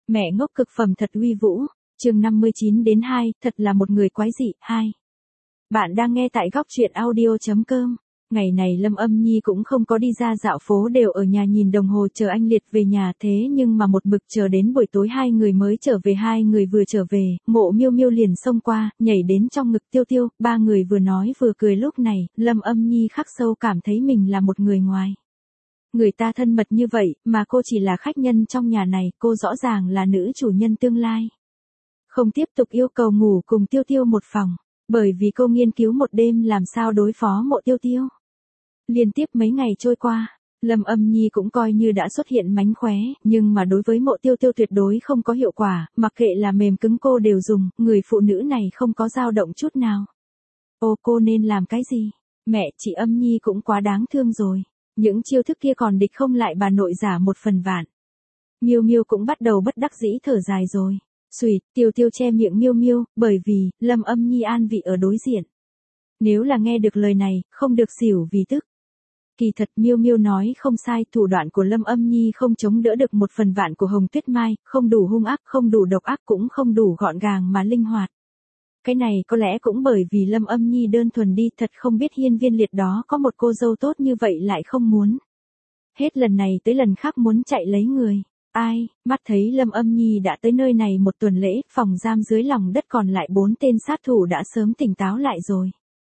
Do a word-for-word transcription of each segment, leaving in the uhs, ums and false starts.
Mẹ ngốc cực phẩm thật uy vũ, chương năm mươi chín đến hai, thật là một người quái dị, hai. Bạn đang nghe tại góc truyện audio.com. Ngày này Lâm Âm Nhi cũng không có đi ra dạo phố, đều ở nhà nhìn đồng hồ chờ anh Liệt về nhà, thế nhưng mà một mực chờ đến buổi tối hai người mới trở về. Hai người vừa trở về, Mộ Miêu Miêu liền xông qua, nhảy đến trong ngực Tiêu Tiêu, ba người vừa nói vừa cười. Lúc này, Lâm Âm Nhi khắc sâu cảm thấy mình là một người ngoài. Người ta thân mật như vậy, mà cô chỉ là khách nhân trong nhà này, cô rõ ràng là nữ chủ nhân tương lai. Không tiếp tục yêu cầu ngủ cùng Tiêu Tiêu một phòng, bởi vì cô nghiên cứu một đêm làm sao đối phó Mộ Tiêu Tiêu. Liên tiếp mấy ngày trôi qua, Lâm Âm Nhi cũng coi như đã xuất hiện mánh khóe, nhưng mà đối với Mộ Tiêu Tiêu tuyệt đối không có hiệu quả, mặc kệ là mềm cứng cô đều dùng, người phụ nữ này không có dao động chút nào. Ô, cô nên làm cái gì? Mẹ, chị Âm Nhi cũng quá đáng thương rồi. Những chiêu thức kia còn địch không lại bà nội giả một phần vạn. Miêu Miêu cũng bắt đầu bất đắc dĩ thở dài rồi. Xùyệt, Tiêu Tiêu che miệng Miêu Miêu, bởi vì Lâm Âm Nhi an vị ở đối diện. Nếu là nghe được lời này, không được xỉu vì tức. Kỳ thật Miêu Miêu nói không sai, thủ đoạn của Lâm Âm Nhi không chống đỡ được một phần vạn của Hồng Tuyết Mai, không đủ hung ác, không đủ độc ác, cũng không đủ gọn gàng mà linh hoạt. Cái này có lẽ cũng bởi vì Lâm Âm Nhi đơn thuần đi, thật không biết Hiên Viên Liệt đó có một cô dâu tốt như vậy lại không muốn. Hết lần này tới lần khác muốn chạy lấy người. Ai, mắt thấy Lâm Âm Nhi đã tới nơi này một tuần lễ, phòng giam dưới lòng đất còn lại bốn tên sát thủ đã sớm tỉnh táo lại rồi.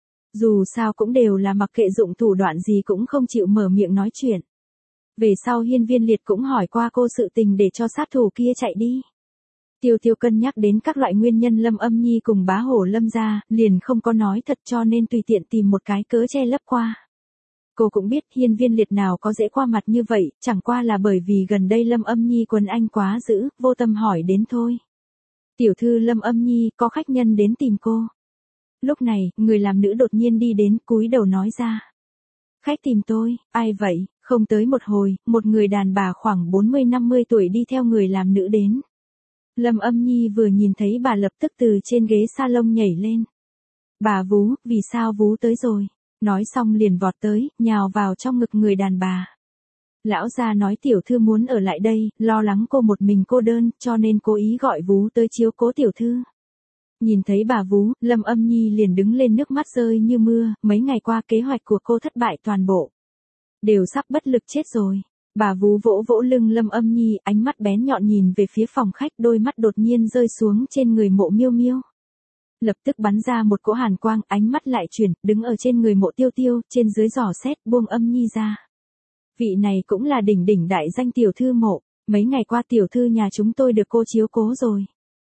Dù sao cũng đều là mặc kệ dụng thủ đoạn gì cũng không chịu mở miệng nói chuyện. Về sau Hiên Viên Liệt cũng hỏi qua cô sự tình để cho sát thủ kia chạy đi. Tiêu Tiêu cân nhắc đến các loại nguyên nhân Lâm Âm Nhi cùng bá hổ Lâm gia, liền không có nói thật, cho nên tùy tiện tìm một cái cớ che lấp qua. Cô cũng biết Hiên Viên Liệt nào có dễ qua mặt như vậy, chẳng qua là bởi vì gần đây Lâm Âm Nhi quấn anh quá dữ, vô tâm hỏi đến thôi. Tiểu thư Lâm Âm Nhi, có khách nhân đến tìm cô. Lúc này, người làm nữ đột nhiên đi đến, cúi đầu nói ra. Khách tìm tôi, ai vậy? Không tới một hồi, một người đàn bà khoảng bốn mươi năm mươi tuổi đi theo người làm nữ đến. Lâm Âm Nhi vừa nhìn thấy bà lập tức từ trên ghế salon nhảy lên. Bà Vú, vì sao Vú tới rồi? Nói xong liền vọt tới, nhào vào trong ngực người đàn bà. Lão gia nói tiểu thư muốn ở lại đây, lo lắng cô một mình cô đơn, cho nên cố ý gọi Vú tới chiếu cố tiểu thư. Nhìn thấy bà Vú, Lâm Âm Nhi liền đứng lên, nước mắt rơi như mưa, mấy ngày qua kế hoạch của cô thất bại toàn bộ. Đều sắp bất lực chết rồi. Bà Vú vỗ vỗ lưng Lâm Âm Nhi, ánh mắt bén nhọn nhìn về phía phòng khách, đôi mắt đột nhiên rơi xuống trên người Mộ Miêu Miêu. Lập tức bắn ra một cỗ hàn quang, ánh mắt lại chuyển, đứng ở trên người Mộ Tiêu Tiêu, trên dưới dò xét, buông Âm Nhi ra. Vị này cũng là đỉnh đỉnh đại danh tiểu thư Mộ, mấy ngày qua tiểu thư nhà chúng tôi được cô chiếu cố rồi.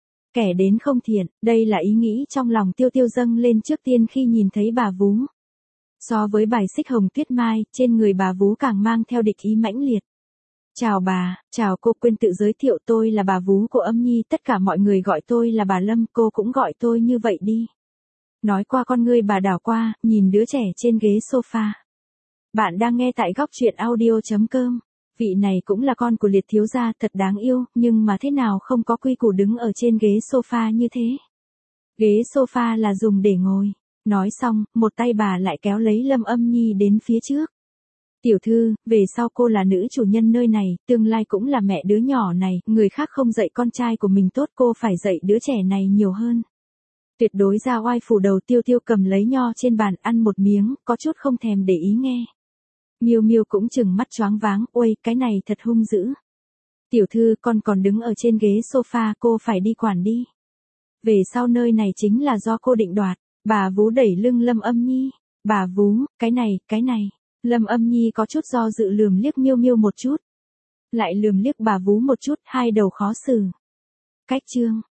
Kẻ đến không thiện, đây là ý nghĩ trong lòng Tiêu Tiêu dâng lên trước tiên khi nhìn thấy bà Vú. So với bài xích Hồng Tuyết Mai, trên người bà Vú càng mang theo địch ý mãnh liệt. Chào bà, chào cô, quên tự giới thiệu, tôi là bà Vú của Âm Nhi, tất cả mọi người gọi tôi là bà Lâm, cô cũng gọi tôi như vậy đi. Nói qua con ngươi bà đảo qua, nhìn đứa trẻ trên ghế sofa. Bạn đang nghe tại góc truyện audio.com. Vị này cũng là con của Liệt thiếu gia, thật đáng yêu, nhưng mà thế nào không có quy củ đứng ở trên ghế sofa như thế. Ghế sofa là dùng để ngồi. Nói xong, một tay bà lại kéo lấy Lâm Âm Nhi đến phía trước. Tiểu thư, về sau cô là nữ chủ nhân nơi này, tương lai cũng là mẹ đứa nhỏ này, người khác không dạy con trai của mình tốt, cô phải dạy đứa trẻ này nhiều hơn. Tuyệt đối ra oai phủ đầu. Tiêu Tiêu cầm lấy nho trên bàn ăn một miếng, có chút không thèm để ý nghe. Miêu Miêu cũng chừng mắt choáng váng, ôi, cái này thật hung dữ. Tiểu thư, con còn đứng ở trên ghế sofa, cô phải đi quản đi. Về sau nơi này chính là do cô định đoạt. Bà Vú đẩy lưng Lâm Âm Nhi. Bà Vú, cái này, cái này. Lâm Âm Nhi có chút do dự, lườm liếc Miêu Miêu một chút. Lại lườm liếc bà Vú một chút, hai đầu khó xử. Cách chương.